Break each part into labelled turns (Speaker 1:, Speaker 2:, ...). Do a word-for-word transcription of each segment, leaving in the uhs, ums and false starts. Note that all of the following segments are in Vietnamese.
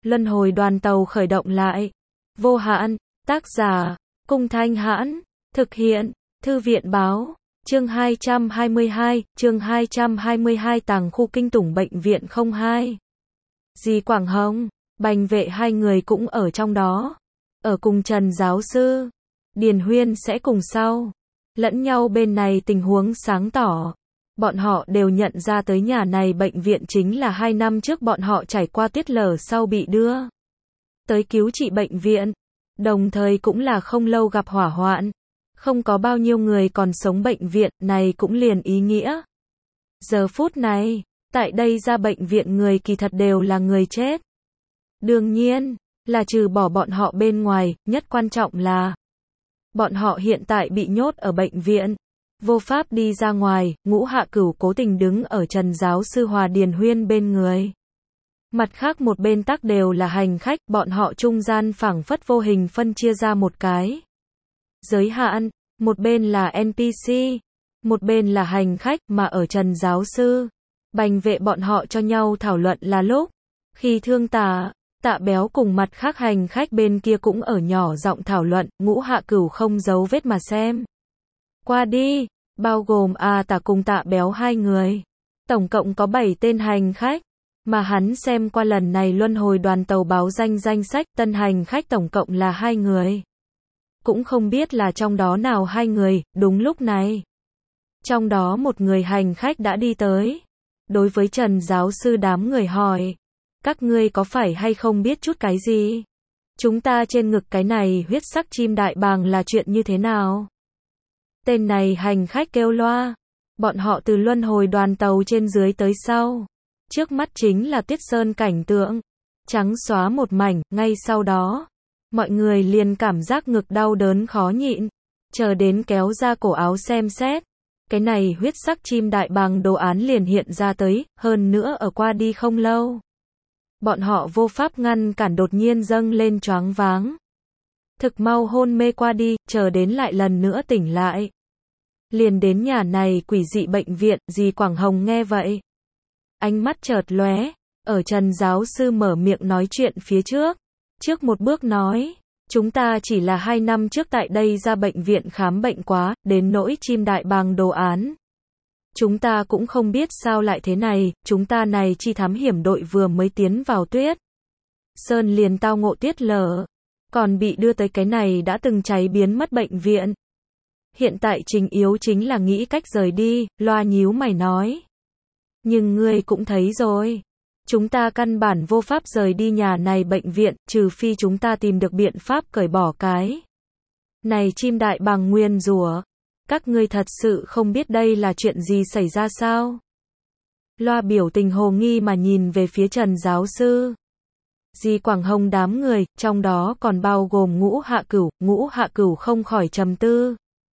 Speaker 1: Luân hồi đoàn tàu khởi động lại. Vô hạn, tác giả, Cung Thanh Hãn, thực hiện, Thư viện Báo, chương hai trăm hai mươi hai, chương hai trăm hai mươi hai tàng khu kinh tủng bệnh viện không hai. Dì Quảng Hồng, Bành Vệ hai người cũng ở trong đó. Ở cùng Trần giáo sư, Điền Huyên sẽ cùng sau. Lẫn nhau bên này tình huống sáng tỏ. Bọn họ đều nhận ra tới nhà này bệnh viện chính là hai năm trước bọn họ trải qua tiết lở sau bị đưa tới cứu trị bệnh viện. Đồng thời cũng là không lâu gặp hỏa hoạn. Không có bao nhiêu người còn sống bệnh viện này cũng liền ý nghĩa. Giờ phút này, tại đây ra bệnh viện người kỳ thật đều là người chết. Đương nhiên, là trừ bỏ bọn họ bên ngoài, nhất quan trọng là bọn họ hiện tại bị nhốt ở bệnh viện. Vô pháp đi ra ngoài, Ngũ Hạ Cửu cố tình đứng ở Trần giáo sư Hòa Điền Huyên bên người. Mặt khác một bên tắc đều là hành khách, bọn họ trung gian phảng phất vô hình phân chia ra một cái giới hạn, một bên là en pê xê, một bên là hành khách, mà ở Trần giáo sư, Bành Vệ bọn họ cho nhau thảo luận là lúc, khi Thương Tà, Tạ Béo cùng mặt khác hành khách bên kia cũng ở nhỏ giọng thảo luận, Ngũ Hạ Cửu không giấu vết mà xem qua đi, bao gồm A Tả cùng Tạ Béo hai người. Tổng cộng có bảy tên hành khách, mà hắn xem qua lần này luân hồi đoàn tàu báo danh danh sách, tân hành khách tổng cộng là hai người. Cũng không biết là trong đó nào hai người, đúng lúc này. Trong đó một người hành khách đã đi tới. Đối với Trần giáo sư đám người hỏi, các ngươi có phải hay không biết chút cái gì? Chúng ta trên ngực cái này huyết sắc chim đại bàng là chuyện như thế nào? Tên này hành khách kêu loa. Bọn họ từ luân hồi đoàn tàu trên dưới tới sau. Trước mắt chính là Tiết Sơn cảnh tượng. Trắng xóa một mảnh, ngay sau đó. Mọi người liền cảm giác ngực đau đớn khó nhịn. Chờ đến kéo ra cổ áo xem xét. Cái này huyết sắc chim đại bàng đồ án liền hiện ra tới, hơn nữa ở qua đi không lâu. Bọn họ vô pháp ngăn cản đột nhiên dâng lên choáng váng. Thực mau hôn mê qua đi, chờ đến lại lần nữa tỉnh lại. Liền đến nhà này quỷ dị bệnh viện, dì Quảng Hồng nghe vậy. Ánh mắt chợt lóe, ở Trần giáo sư mở miệng nói chuyện phía trước. Trước một bước nói, chúng ta chỉ là hai năm trước tại đây ra bệnh viện khám bệnh quá, đến nỗi chim đại bàng đồ án. Chúng ta cũng không biết sao lại thế này, chúng ta này chi thám hiểm đội vừa mới tiến vào Tuyết Sơn liền tao ngộ tiết lở. Còn bị đưa tới cái này đã từng cháy biến mất bệnh viện. Hiện tại trình yếu chính là nghĩ cách rời đi, loa nhíu mày nói. Nhưng ngươi cũng thấy rồi. Chúng ta căn bản vô pháp rời đi nhà này bệnh viện, trừ phi chúng ta tìm được biện pháp cởi bỏ cái này chim đại bàng nguyên rủa. Các ngươi thật sự không biết đây là chuyện gì xảy ra sao? Loa biểu tình hồ nghi mà nhìn về phía Trần giáo sư. Dì Quảng Hồng đám người, trong đó còn bao gồm Ngũ Hạ Cửu, Ngũ Hạ Cửu không khỏi trầm tư.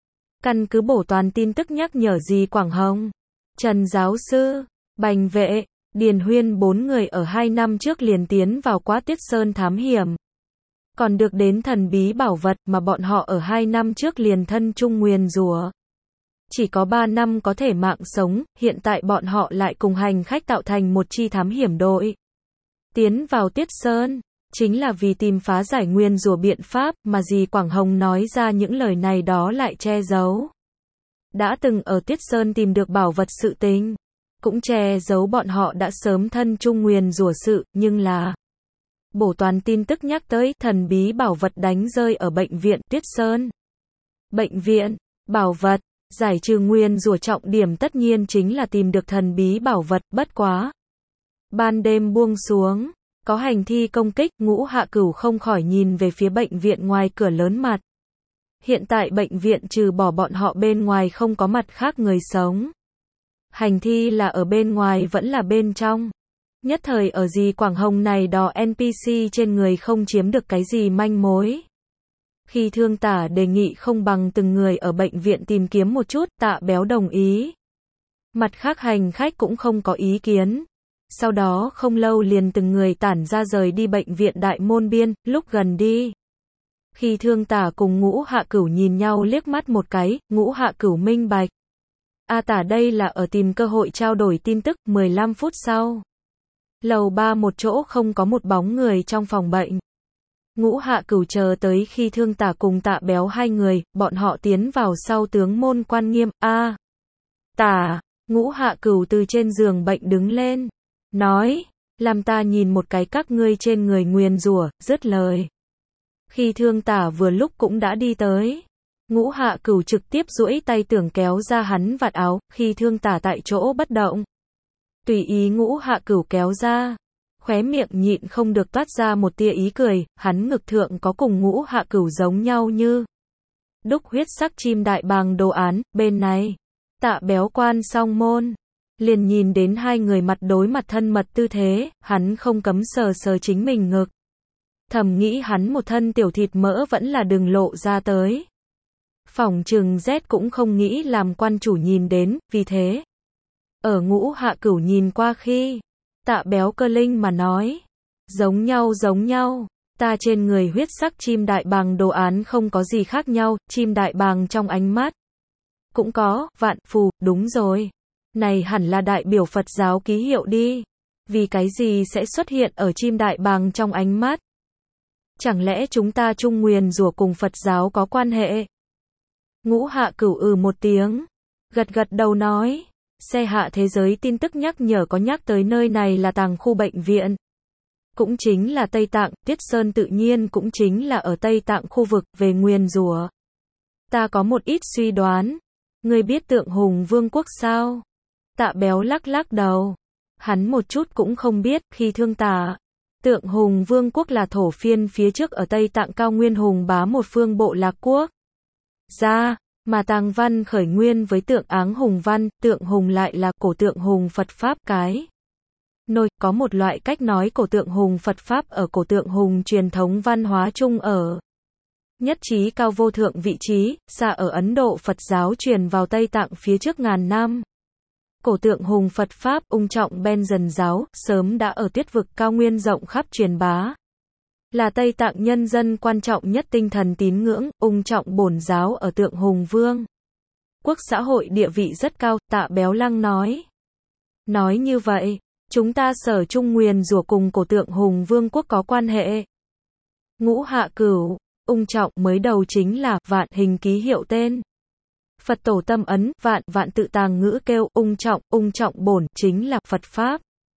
Speaker 1: Căn cứ bổ toàn tin tức nhắc nhở dì Quảng Hồng, Trần giáo sư, Bành Vệ, Điền Huyên bốn người ở hai năm trước liền tiến vào quá Tiết Sơn thám hiểm. Còn được đến thần bí bảo vật mà bọn họ ở hai năm trước liền thân chung nguyền rủa. Chỉ có ba năm có thể mạng sống, hiện tại bọn họ lại cùng hành khách tạo thành một chi thám hiểm đội. Tiến vào Tiết Sơn, chính là vì tìm phá giải nguyên rủa biện pháp mà dì Quảng Hồng nói ra những lời này đó lại che giấu. Đã từng ở Tiết Sơn tìm được bảo vật sự tình, cũng che giấu bọn họ đã sớm thân chung nguyền rủa sự, nhưng là bổ toàn tin tức nhắc tới thần bí bảo vật đánh rơi ở bệnh viện Tiết Sơn. Bệnh viện, bảo vật, giải trừ nguyên rủa trọng điểm tất nhiên chính là tìm được thần bí bảo vật, bất quá. Ban đêm buông xuống, có hành thi công kích, Ngũ Hạ Cửu không khỏi nhìn về phía bệnh viện ngoài cửa lớn mặt. Hiện tại bệnh viện trừ bỏ bọn họ bên ngoài không có mặt khác người sống. Hành thi là ở bên ngoài vẫn là bên trong. Nhất thời ở dì Quảng Hồng này đò en pê xê trên người không chiếm được cái gì manh mối. Khi Thương Tả đề nghị không bằng từng người ở bệnh viện tìm kiếm một chút, Tạ Béo đồng ý. Mặt khác hành khách cũng không có ý kiến. Sau đó không lâu liền từng người tản ra rời đi bệnh viện đại môn biên, lúc gần đi. Khi Thương Tả cùng Ngũ Hạ Cửu nhìn nhau liếc mắt một cái, Ngũ Hạ Cửu minh bạch. A Tả đây là ở tìm cơ hội trao đổi tin tức, mười lăm phút sau. Lầu ba một chỗ không có một bóng người trong phòng bệnh. Ngũ Hạ Cửu chờ tới khi Thương Tả cùng Tạ Béo hai người, bọn họ tiến vào sau tướng môn quan nghiêm, a Tả, Ngũ Hạ Cửu từ trên giường bệnh đứng lên, nói, làm ta nhìn một cái các ngươi trên người nguyền rủa, dứt lời. Khi Thương Tả vừa lúc cũng đã đi tới, Ngũ Hạ Cửu trực tiếp duỗi tay tưởng kéo ra hắn vạt áo, khi Thương Tả tại chỗ bất động. Tùy ý Ngũ Hạ Cửu kéo ra, khóe miệng nhịn không được toát ra một tia ý cười, hắn ngực thượng có cùng Ngũ Hạ Cửu giống nhau như đúc huyết sắc chim đại bàng đồ án, bên này, Tạ Béo quan xong môn, liền nhìn đến hai người mặt đối mặt thân mật tư thế, hắn không cấm sờ sờ chính mình ngực. Thầm nghĩ hắn một thân tiểu thịt mỡ vẫn là đừng lộ ra tới. Phỏng chừng Z cũng không nghĩ làm quan chủ nhìn đến, vì thế. Ở Ngũ Hạ Cửu nhìn qua khi, Tạ Béo cơ linh mà nói, giống nhau giống nhau, ta trên người huyết sắc chim đại bàng đồ án không có gì khác nhau, chim đại bàng trong ánh mắt. Cũng có, vạn phù, đúng rồi. Này hẳn là đại biểu Phật giáo ký hiệu đi. Vì cái gì sẽ xuất hiện ở chim đại bàng trong ánh mắt? Chẳng lẽ chúng ta chung nguyền rủa cùng Phật giáo có quan hệ? Ngũ Hạ Cửu ừ một tiếng, gật gật đầu nói, xe hạ thế giới tin tức nhắc nhở có nhắc tới nơi này là tàng khu bệnh viện. Cũng chính là Tây Tạng, Tiết Sơn tự nhiên cũng chính là ở Tây Tạng khu vực về nguyền rủa. Ta có một ít suy đoán. Ngươi biết Tượng Hùng Vương quốc sao? Tạ Béo lắc lắc đầu. Hắn một chút cũng không biết, khi Thương Tả. Tượng Hùng Vương quốc là thổ phiên phía trước ở Tây Tạng cao nguyên hùng bá một phương bộ lạc quốc. Ra, mà tàng văn khởi nguyên với tượng áng hùng văn, tượng hùng lại là cổ tượng hùng Phật Pháp cái. Nôi, có một loại cách nói cổ tượng hùng Phật Pháp ở cổ tượng hùng truyền thống văn hóa chung ở. Nhất trí cao vô thượng vị trí, xa ở Ấn Độ Phật giáo truyền vào Tây Tạng phía trước ngàn năm. Cổ tượng hùng Phật Pháp, ung trọng Ben dần giáo, sớm đã ở tuyết vực cao nguyên rộng khắp truyền bá. Là Tây Tạng nhân dân quan trọng nhất tinh thần tín ngưỡng, ung trọng bổn giáo ở Tượng Hùng Vương quốc xã hội địa vị rất cao, Tạ Béo Lăng nói. Nói như vậy, chúng ta sở trung nguyền rủa cùng cổ Tượng Hùng Vương quốc có quan hệ. Ngũ Hạ Cửu, ung trọng mới đầu chính là vạn hình ký hiệu tên. Phật tổ tâm ấn, vạn, vạn tự tàng ngữ kêu, ung trọng, ung trọng bổn, chính là Phật Pháp.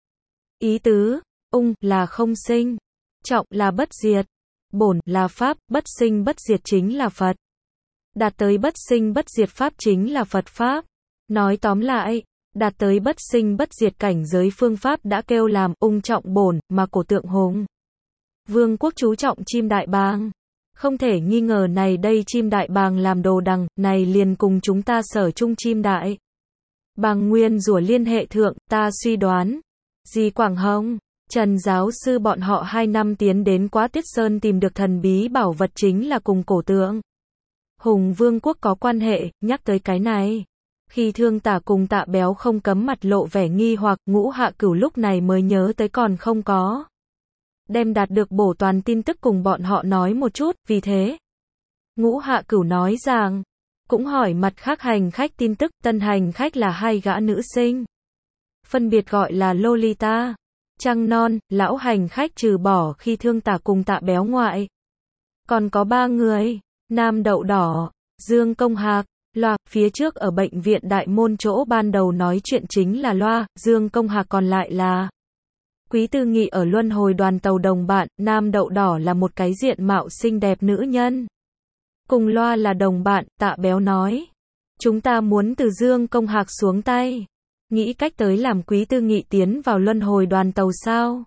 Speaker 1: Ý tứ, ung, là không sinh. Trọng là bất diệt, bổn là Pháp, bất sinh bất diệt chính là Phật. Đạt tới bất sinh bất diệt Pháp chính là Phật Pháp. Nói tóm lại, đạt tới bất sinh bất diệt cảnh giới phương Pháp đã kêu làm ung trọng bổn, mà cổ Tượng Hùng Vương quốc chú trọng chim đại bàng. Không thể nghi ngờ này đây chim đại bàng làm đồ đằng, này liền cùng chúng ta sở chung chim đại bàng nguyên rủa liên hệ thượng, ta suy đoán. Di Quảng Hồng, Trần giáo sư bọn họ hai năm tiến đến Quá Tiết Sơn tìm được thần bí bảo vật chính là cùng cổ tượng Hùng Vương quốc có quan hệ, nhắc tới cái này. Khi Thương Tả cùng Tạ Béo không cấm mặt lộ vẻ nghi hoặc, Ngũ Hạ Cửu lúc này mới nhớ tới còn không có đem đạt được bổ toàn tin tức cùng bọn họ nói một chút, vì thế. Ngũ Hạ Cửu nói rằng, cũng hỏi mặt khác hành khách tin tức, tân hành khách là hai gã nữ sinh. Phân biệt gọi là Lolita, Trăng Non, lão hành khách trừ bỏ khi Thương Tả cùng Tạ Béo ngoại. Còn có ba người, Nam Đậu Đỏ, Dương Công Hạc, Loa, phía trước ở bệnh viện Đại Môn chỗ ban đầu nói chuyện chính là Loa, Dương Công Hạc còn lại là Quý Tư Nghị ở luân hồi đoàn tàu đồng bạn, Nam Đậu Đỏ là một cái diện mạo xinh đẹp nữ nhân. Cùng Loa là đồng bạn, Tạ Béo nói. Chúng ta muốn từ Dương Công Hạc xuống tay. Nghĩ cách tới làm Quý Tư Nghị tiến vào luân hồi đoàn tàu sao?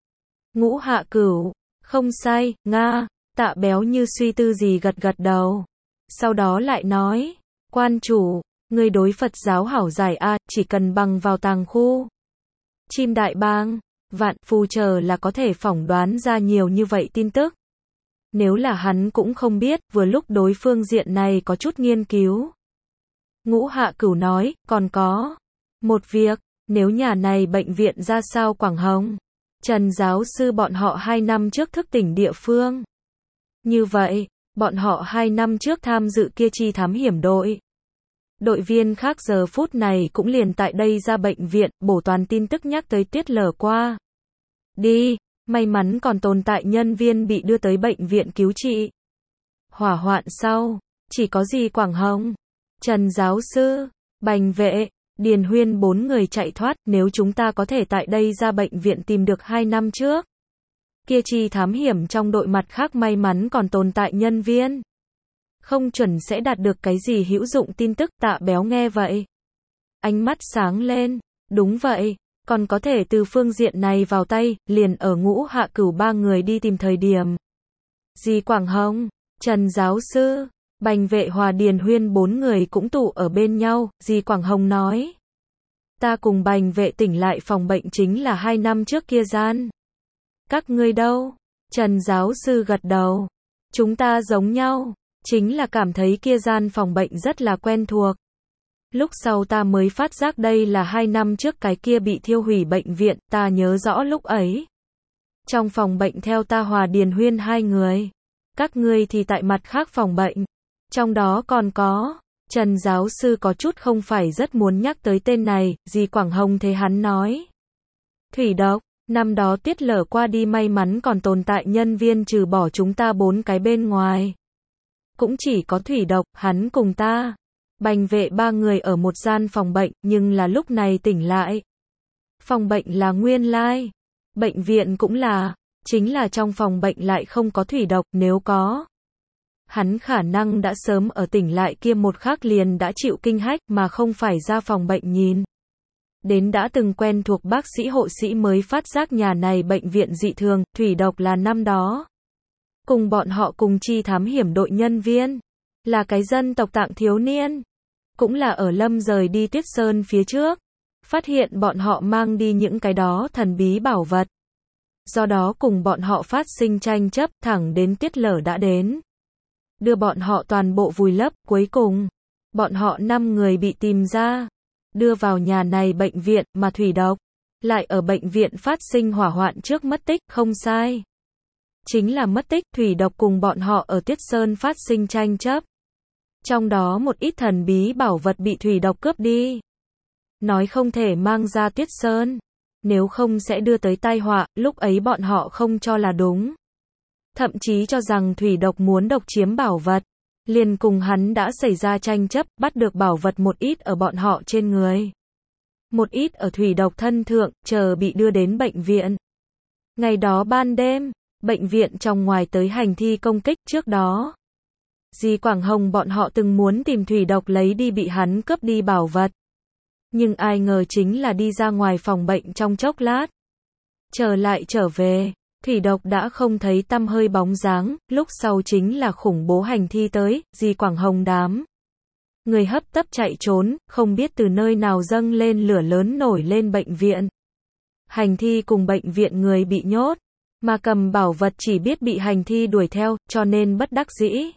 Speaker 1: Ngũ Hạ Cửu, không sai, Nga, Tạ Béo như suy tư gì gật gật đầu. Sau đó lại nói, quan chủ, người đối Phật giáo hảo giải a, chỉ cần bằng vào tàng khu chim đại bàng, vạn phù chờ là có thể phỏng đoán ra nhiều như vậy tin tức. Nếu là hắn cũng không biết, vừa lúc đối phương diện này có chút nghiên cứu. Ngũ Hạ Cửu nói, còn có một việc, nếu nhà này bệnh viện ra sao Quảng Hồng, Trần giáo sư bọn họ hai năm trước thức tỉnh địa phương. Như vậy, bọn họ hai năm trước tham dự kia chi thám hiểm đội. Đội viên khác giờ phút này cũng liền tại đây ra bệnh viện, bổ toàn tin tức nhắc tới tiết lở qua. Đi, may mắn còn tồn tại nhân viên bị đưa tới bệnh viện cứu trị. Hỏa hoạn sau, chỉ có Di Quảng Hồng, Trần giáo sư, Bành Vệ, Điền Huyên bốn người chạy thoát. Nếu chúng ta có thể tại đây ra bệnh viện tìm được hai năm trước kia chi thám hiểm trong đội mặt khác may mắn còn tồn tại nhân viên, không chuẩn sẽ đạt được cái gì hữu dụng tin tức. Tạ Béo nghe vậy, ánh mắt sáng lên, đúng vậy, còn có thể từ phương diện này vào tay. Liền ở Ngũ Hạ Cửu ba người đi tìm thời điểm, Di Quảng Hồng, Trần giáo sư, Bành Vệ hòa Điền Huyên bốn người cũng tụ ở bên nhau. Di Quảng Hồng nói, ta cùng Bành Vệ tỉnh lại phòng bệnh chính là hai năm trước kia gian. Các ngươi đâu? Trần giáo sư gật đầu. Chúng ta giống nhau, chính là cảm thấy kia gian phòng bệnh rất là quen thuộc. Lúc sau ta mới phát giác đây là hai năm trước cái kia bị thiêu hủy bệnh viện. Ta nhớ rõ lúc ấy, trong phòng bệnh theo ta hòa Điền Huyên hai người, các ngươi thì tại mặt khác phòng bệnh. Trong đó còn có, Trần giáo sư có chút không phải rất muốn nhắc tới tên này. Di Quảng Hồng thấy hắn nói thủy độc, năm đó Tiết Lở qua đi may mắn còn tồn tại nhân viên trừ bỏ chúng ta bốn cái bên ngoài, cũng chỉ có thủy độc. Hắn cùng ta, Bành Vệ ba người ở một gian phòng bệnh, nhưng là lúc này tỉnh lại. Phòng bệnh là nguyên lai, bệnh viện cũng là, chính là trong phòng bệnh lại không có thủy độc. Nếu có, hắn khả năng đã sớm ở tỉnh lại kia một khắc liền đã chịu kinh hách mà không phải ra phòng bệnh nhìn đến đã từng quen thuộc bác sĩ hộ sĩ mới phát giác nhà này bệnh viện dị thường. Thủy độc là năm đó cùng bọn họ cùng chi thám hiểm đội nhân viên, là cái dân tộc Tạng thiếu niên, cũng là ở Lâm rời đi Tuyết Sơn phía trước, phát hiện bọn họ mang đi những cái đó thần bí bảo vật. Do đó cùng bọn họ phát sinh tranh chấp, thẳng đến Tiết Lở đã đến, đưa bọn họ toàn bộ vùi lấp. Cuối cùng, bọn họ năm người bị tìm ra, đưa vào nhà này bệnh viện, mà thủy độc lại ở bệnh viện phát sinh hỏa hoạn trước mất tích. Không sai, chính là mất tích. Thủy độc cùng bọn họ ở Tuyết Sơn phát sinh tranh chấp, trong đó một ít thần bí bảo vật bị thủy độc cướp đi, nói không thể mang ra Tuyết Sơn, nếu không sẽ đưa tới tai họa. Lúc ấy bọn họ không cho là đúng, thậm chí cho rằng thủy độc muốn độc chiếm bảo vật, liền cùng hắn đã xảy ra tranh chấp, bắt được bảo vật một ít ở bọn họ trên người, một ít ở thủy độc thân thượng, chờ bị đưa đến bệnh viện. Ngày đó ban đêm, bệnh viện trong ngoài tới hành thi công kích. Trước đó, Di Quảng Hồng bọn họ từng muốn tìm thủy độc lấy đi bị hắn cướp đi bảo vật, nhưng ai ngờ chính là đi ra ngoài phòng bệnh trong chốc lát, trở lại trở về, thủy độc đã không thấy tăm hơi bóng dáng. Lúc sau chính là khủng bố hành thi tới, Di Quảng Hồng đám người hấp tấp chạy trốn, không biết từ nơi nào dâng lên lửa lớn nổi lên bệnh viện. Hành thi cùng bệnh viện người bị nhốt, mà cầm bảo vật chỉ biết bị hành thi đuổi theo, cho nên bất đắc dĩ,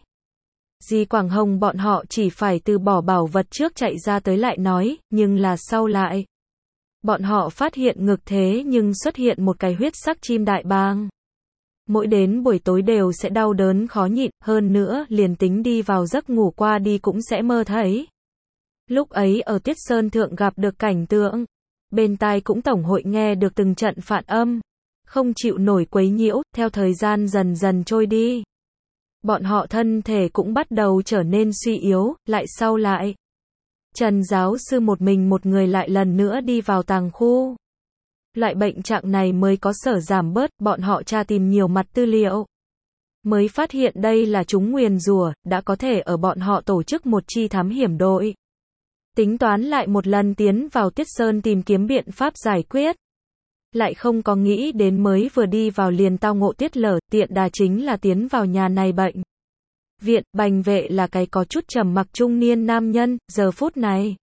Speaker 1: Di Quảng Hồng bọn họ chỉ phải từ bỏ bảo vật trước chạy ra tới lại nói. Nhưng là sau lại, bọn họ phát hiện ngực thế nhưng xuất hiện một cái huyết sắc chim đại bàng. Mỗi đến buổi tối đều sẽ đau đớn khó nhịn, hơn nữa liền tính đi vào giấc ngủ qua đi cũng sẽ mơ thấy. Lúc ấy ở Tuyết Sơn thượng gặp được cảnh tượng, bên tai cũng tổng hội nghe được từng trận phản âm, không chịu nổi quấy nhiễu. Theo thời gian dần dần trôi đi, bọn họ thân thể cũng bắt đầu trở nên suy yếu. Lại sau lại, Trần giáo sư một mình một người lại lần nữa đi vào tàng khu. Loại bệnh trạng này mới có sở giảm bớt. Bọn họ tra tìm nhiều mặt tư liệu, mới phát hiện đây là chúng nguyền rủa, đã có thể ở bọn họ tổ chức một chi thám hiểm đội, tính toán lại một lần tiến vào Tuyết Sơn tìm kiếm biện pháp giải quyết. Lại không có nghĩ đến mới vừa đi vào liền tao ngộ Tiết Lở. Tiện đà chính là tiến vào nhà này bệnh viện. Bành Vệ là cái có chút trầm mặc trung niên nam nhân, giờ phút này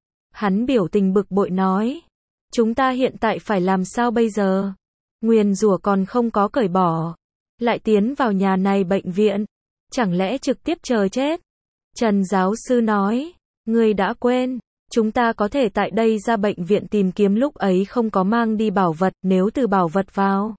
Speaker 1: hắn biểu tình bực bội nói, chúng ta hiện tại phải làm sao bây giờ? Nguyền rủa còn không có cởi bỏ, lại tiến vào nhà này bệnh viện, chẳng lẽ trực tiếp chờ chết? Trần giáo sư nói, ngươi đã quên, chúng ta có thể tại đây ra bệnh viện tìm kiếm lúc ấy không có mang đi bảo vật, nếu từ bảo vật vào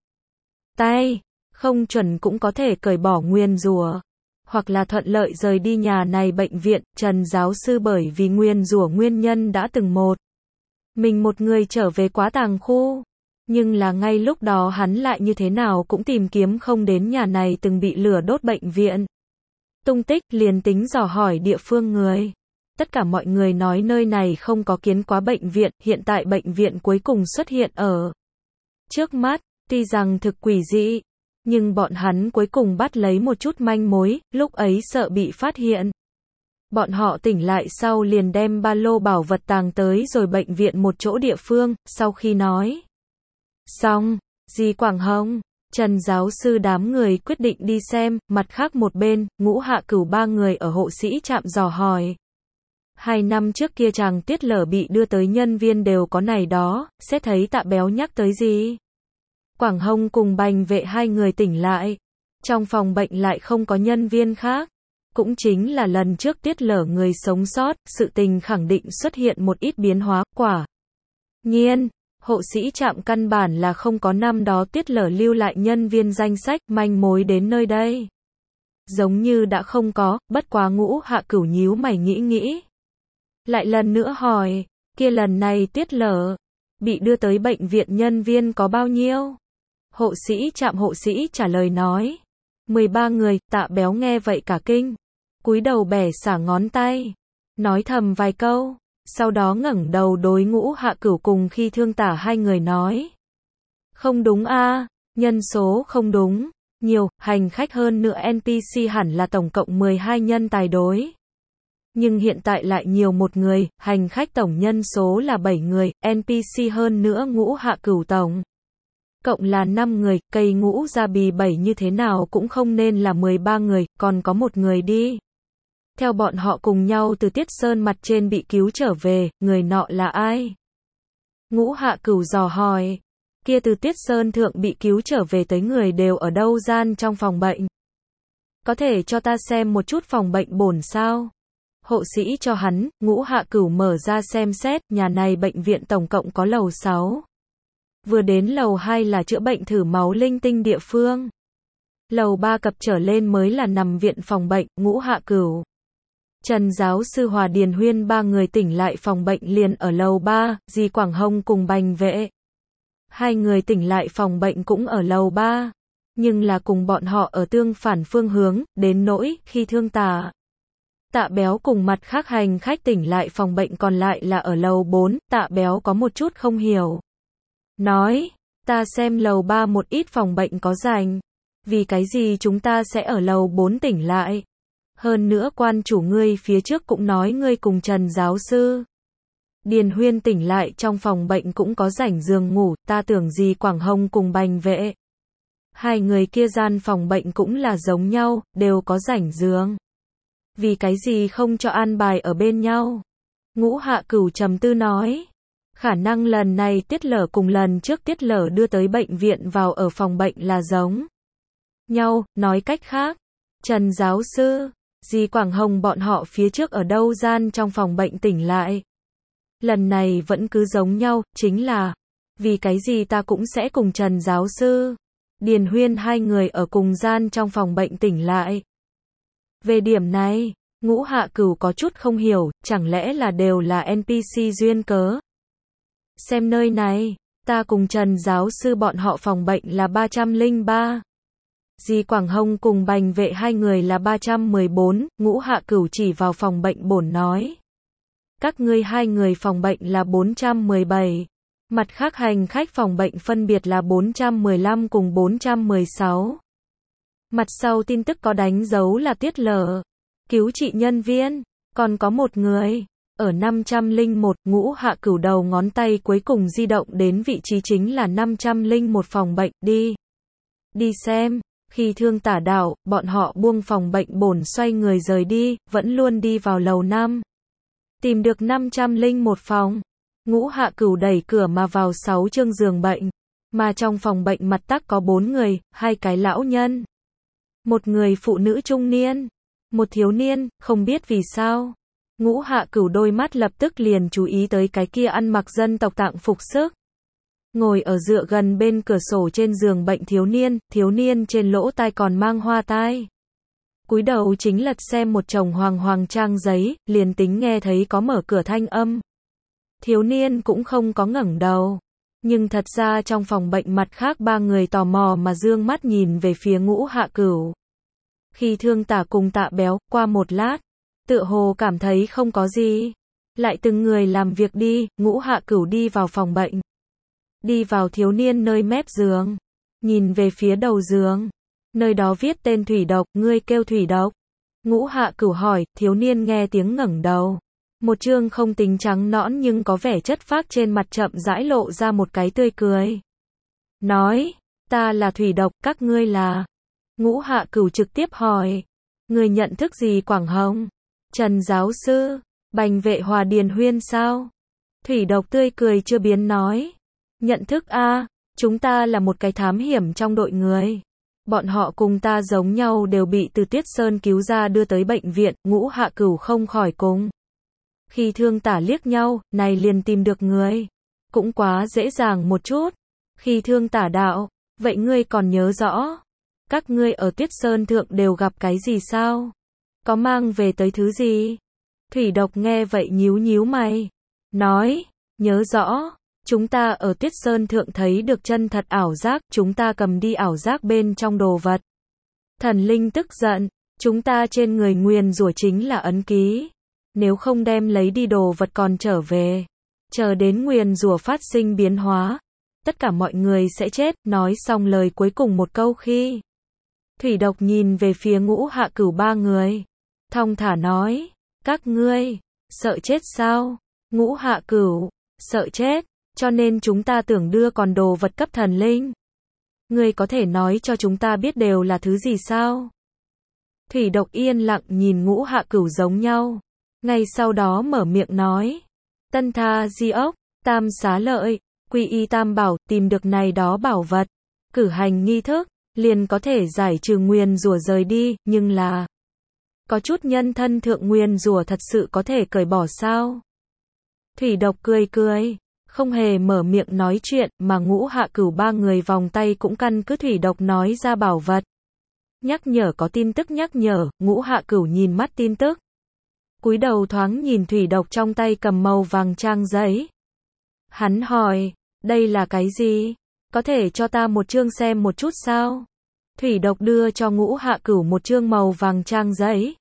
Speaker 1: tay, không chuẩn cũng có thể cởi bỏ nguyền rủa, hoặc là thuận lợi rời đi nhà này bệnh viện. Trần giáo sư bởi vì nguyền rủa nguyên nhân đã từng một mình một người trở về quá tàng khu, Nhưng là ngay lúc đó hắn lại như thế nào cũng tìm kiếm không đến nhà này từng bị lửa đốt bệnh viện. Tung tích, liền tính dò hỏi địa phương người. Tất cả mọi người nói nơi này không có kiến quá bệnh viện, hiện tại bệnh viện cuối cùng xuất hiện ở trước mắt, tuy rằng thực quỷ dị, nhưng bọn hắn cuối cùng bắt lấy một chút manh mối, lúc ấy sợ bị phát hiện. Bọn họ tỉnh lại sau liền đem ba lô bảo vật tàng tới rồi bệnh viện một chỗ địa phương, sau khi nói xong, Di Quảng Hồng, Trần giáo sư đám người quyết định đi xem, mặt khác một bên, Ngũ Hạ Cửu ba người ở hộ sĩ trạm dò hỏi. Hai năm trước kia chàng Tiết Lở bị đưa tới nhân viên đều có này đó, sẽ thấy Tạ Béo nhắc tới gì. Quảng Hồng cùng Bành Vệ hai người tỉnh lại. Trong phòng bệnh lại không có nhân viên khác. Cũng chính là lần trước Tiết Lở người sống sót, sự tình khẳng định xuất hiện một ít biến hóa, quả nhiên, hộ sĩ trạm căn bản là không có năm đó Tiết Lở lưu lại nhân viên danh sách, manh mối đến nơi đây. Giống như đã không có, bất quá Ngũ Hạ Cửu nhíu mày nghĩ nghĩ. Lại lần nữa hỏi, kia lần này Tiết Lở bị đưa tới bệnh viện nhân viên có bao nhiêu? Hộ sĩ trạm hộ sĩ trả lời nói, mười ba người. Tạ Béo nghe vậy cả kinh, cúi đầu bẻ xả ngón tay, nói thầm vài câu, sau đó ngẩng đầu đối Ngũ Hạ Cửu cùng Khi Thương Tả hai người nói, không đúng a, nhân số không đúng, nhiều, hành khách hơn nữa en pê xê hẳn là tổng cộng mười hai nhân tài đối. Nhưng hiện tại lại nhiều một người, hành khách tổng nhân số là bảy người, en pê xê hơn nữa Ngũ Hạ Cửu tổng cộng là năm người, cây ngũ ra bì bảy như thế nào cũng không nên là mười ba người, còn có một người đi. Theo bọn họ cùng nhau từ Tiết Sơn mặt trên bị cứu trở về, người nọ là ai? Ngũ Hạ Cửu dò hỏi, kia từ Tiết Sơn thượng bị cứu trở về tới người đều ở đâu gian trong phòng bệnh? Có thể cho ta xem một chút phòng bệnh bổn sao? Hộ sĩ cho hắn, Ngũ Hạ Cửu mở ra xem xét, nhà này bệnh viện tổng cộng có lầu sáu. Vừa đến lầu hai là chữa bệnh thử máu linh tinh địa phương. Lầu ba cập trở lên mới là nằm viện phòng bệnh. Ngũ Hạ Cửu, Trần giáo sư Hòa Điền Huyên ba người tỉnh lại phòng bệnh liền ở lầu ba, Di Quảng Hồng cùng Bành Vệ. Hai người tỉnh lại phòng bệnh cũng ở lầu ba, nhưng là cùng bọn họ ở tương phản phương hướng, đến nỗi, Khi Thương Tả, Tạ Béo cùng mặt khác hành khách tỉnh lại phòng bệnh còn lại là ở lầu bốn, Tạ Béo có một chút không hiểu. Nói, ta xem lầu ba một ít phòng bệnh có rảnh. Vì cái gì chúng ta sẽ ở lầu bốn tỉnh lại? Hơn nữa quan chủ ngươi phía trước cũng nói ngươi cùng Trần giáo sư Điền Huyên tỉnh lại trong phòng bệnh cũng có rảnh giường ngủ, ta tưởng gì Quảng Hồng cùng Bành Vệ. Hai người kia gian phòng bệnh cũng là giống nhau, đều có rảnh giường. Vì cái gì không cho an bài ở bên nhau? Ngũ Hạ Cửu trầm tư nói. Khả năng lần này Tiết Lở cùng lần trước Tiết Lở đưa tới bệnh viện vào ở phòng bệnh là giống nhau, nói cách khác, Trần giáo sư, Di Quảng Hồng bọn họ phía trước ở đâu gian trong phòng bệnh tỉnh lại. Lần này vẫn cứ giống nhau, chính là, vì cái gì ta cũng sẽ cùng Trần giáo sư, Điền Huyên hai người ở cùng gian trong phòng bệnh tỉnh lại. Về điểm này, Ngũ Hạ Cửu có chút không hiểu, chẳng lẽ là đều là en pê xê duyên cớ? Xem nơi này, ta cùng Trần giáo sư bọn họ phòng bệnh là ba trăm lẻ ba. Di Quảng Hồng cùng Bành Vệ hai người là ba trăm mười bốn, Ngũ Hạ Cửu chỉ vào phòng bệnh bổn nói. Các ngươi hai người phòng bệnh là bốn trăm mười bảy. Mặt khác hành khách phòng bệnh phân biệt là bốn trăm mười lăm cùng bốn trăm mười sáu. Mặt sau tin tức có đánh dấu là Tiết Lở, cứu trị nhân viên, còn có một người. Ở năm trăm lẻ một, Ngũ Hạ Cửu đầu ngón tay cuối cùng di động đến vị trí chính là năm trăm lẻ một phòng bệnh, đi. Đi xem, Khi Thương Tả đạo, bọn họ buông phòng bệnh bổn xoay người rời đi, vẫn luôn đi vào lầu năm. Tìm được năm trăm lẻ một phòng. Ngũ Hạ Cửu đẩy cửa mà vào sáu chương giường bệnh. Mà trong phòng bệnh mặt tắc có bốn người, hai cái lão nhân. Một người phụ nữ trung niên. Một thiếu niên, không biết vì sao. Ngũ Hạ Cửu đôi mắt lập tức liền chú ý tới cái kia ăn mặc dân tộc tạng phục sức. Ngồi ở dựa gần bên cửa sổ trên giường bệnh thiếu niên, thiếu niên trên lỗ tai còn mang hoa tai. Cúi đầu chính lật xem một chồng hoàng hoàng trang giấy, liền tính nghe thấy có mở cửa thanh âm. Thiếu niên cũng không có ngẩng đầu. Nhưng thật ra trong phòng bệnh mặt khác ba người tò mò mà dương mắt nhìn về phía Ngũ Hạ Cửu. Khi Thương Tả cùng Tạ Béo, qua một lát, tựa hồ cảm thấy không có gì. Lại từng người làm việc đi, Ngũ Hạ Cửu đi vào phòng bệnh. Đi vào thiếu niên nơi mép giường. Nhìn về phía đầu giường. Nơi đó viết tên Thủy Độc, ngươi kêu Thủy Độc. Ngũ Hạ Cửu hỏi, thiếu niên nghe tiếng ngẩng đầu. Một trương không tính trắng nõn nhưng có vẻ chất phác trên mặt chậm rãi lộ ra một cái tươi cười. Nói, ta là Thủy Độc, các ngươi là. Ngũ Hạ Cửu trực tiếp hỏi. Người nhận thức gì Quảng Hồng? Trần giáo sư, Bành Vệ Hòa Điền Huyên sao? Thủy Độc tươi cười chưa biến nói. Nhận thức a, chúng ta là một cái thám hiểm trong đội người. Bọn họ cùng ta giống nhau đều bị từ Tuyết Sơn cứu ra đưa tới bệnh viện, Ngũ Hạ Cửu không khỏi cùng. Khi Thương Tả liếc nhau, này liền tìm được người. Cũng quá dễ dàng một chút. Khi Thương Tả đạo, vậy ngươi còn nhớ rõ. Các ngươi ở Tuyết Sơn Thượng đều gặp cái gì sao? Có mang về tới thứ gì? Thủy Độc nghe vậy nhíu nhíu mày. Nói, nhớ rõ. Chúng ta ở Tuyết Sơn Thượng thấy được chân thật ảo giác, chúng ta cầm đi ảo giác bên trong đồ vật. Thần linh tức giận, chúng ta trên người nguyền rủa chính là ấn ký. Nếu không đem lấy đi đồ vật còn trở về, chờ đến nguyền rủa phát sinh biến hóa, tất cả mọi người sẽ chết. Nói xong lời cuối cùng một câu khi Thủy Độc nhìn về phía Ngũ Hạ Cửu ba người, thong thả nói, các ngươi, sợ chết sao? Ngũ Hạ Cửu, sợ chết, cho nên chúng ta tưởng đưa còn đồ vật cấp thần linh. Ngươi có thể nói cho chúng ta biết đều là thứ gì sao? Thủy Độc yên lặng nhìn Ngũ Hạ Cửu giống nhau. Ngay sau đó mở miệng nói. Tân Tha Di ốc, Tam Xá Lợi, Quy Y Tam Bảo, tìm được này đó bảo vật. Cử hành nghi thức, liền có thể giải trừ nguyền rủa rời đi, nhưng là có chút nhân thân thượng nguyền rủa thật sự có thể cởi bỏ sao? Thủy Độc cười cười, không hề mở miệng nói chuyện, mà Ngũ Hạ Cửu ba người vòng tay cũng căn cứ Thủy Độc nói ra bảo vật. Nhắc nhở có tin tức nhắc nhở, Ngũ Hạ Cửu nhìn mắt tin tức. Cúi đầu thoáng nhìn Thủy Độc trong tay cầm màu vàng trang giấy. Hắn hỏi, đây là cái gì? Có thể cho ta một chương xem một chút sao? Thủy Độc đưa cho Ngũ Hạ Cửu một chương màu vàng trang giấy.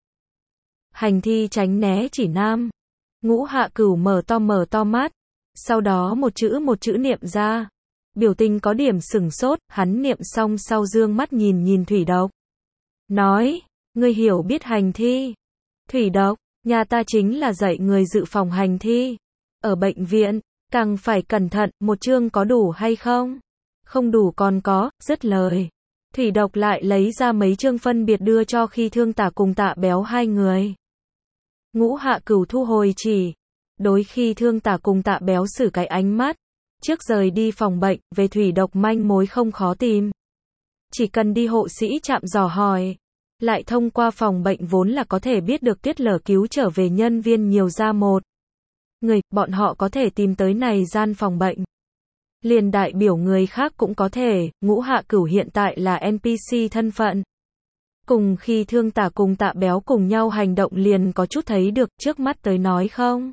Speaker 1: Hành thi tránh né chỉ nam. Ngũ Hạ Cửu mở to mở to mắt. Sau đó một chữ một chữ niệm ra. Biểu tình có điểm sửng sốt, hắn niệm xong sau dương mắt nhìn nhìn Thủy Độc. Nói, ngươi hiểu biết hành thi. Thủy Độc, nhà ta chính là dạy người dự phòng hành thi. Ở bệnh viện, càng phải cẩn thận, một chương có đủ hay không? Không đủ còn có, dứt lời. Thủy Độc lại lấy ra mấy chương phân biệt đưa cho Khi Thương Tả cùng Tạ Béo hai người. Ngũ Hạ Cửu thu hồi chỉ. Đối Khi Thương Tả cùng Tạ Béo xử cái ánh mắt. Trước rời đi phòng bệnh, về Thủy Độc manh mối không khó tìm. Chỉ cần đi hộ sĩ trạm dò hỏi. Lại thông qua phòng bệnh vốn là có thể biết được Tuyết Lở cứu trở về nhân viên nhiều ra một người, bọn họ có thể tìm tới này gian phòng bệnh. Liền đại biểu người khác cũng có thể, Ngũ Hạ Cửu hiện tại là en pê xê thân phận. Cùng Khi Thương Tả cùng Tạ Béo cùng nhau hành động liền có chút thấy được trước mắt tới nói không.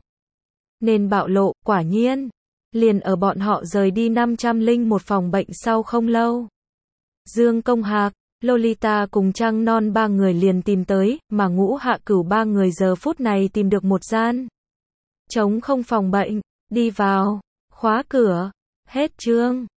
Speaker 1: Nên bạo lộ, quả nhiên. Liền ở bọn họ rời đi năm trăm lẻ một phòng bệnh sau không lâu. Dương Công Hạc, Lolita cùng Trăng Non ba người liền tìm tới, mà Ngũ Hạ Cửu ba người giờ phút này tìm được một gian trống không phòng bệnh, đi vào, khóa cửa, hết chương.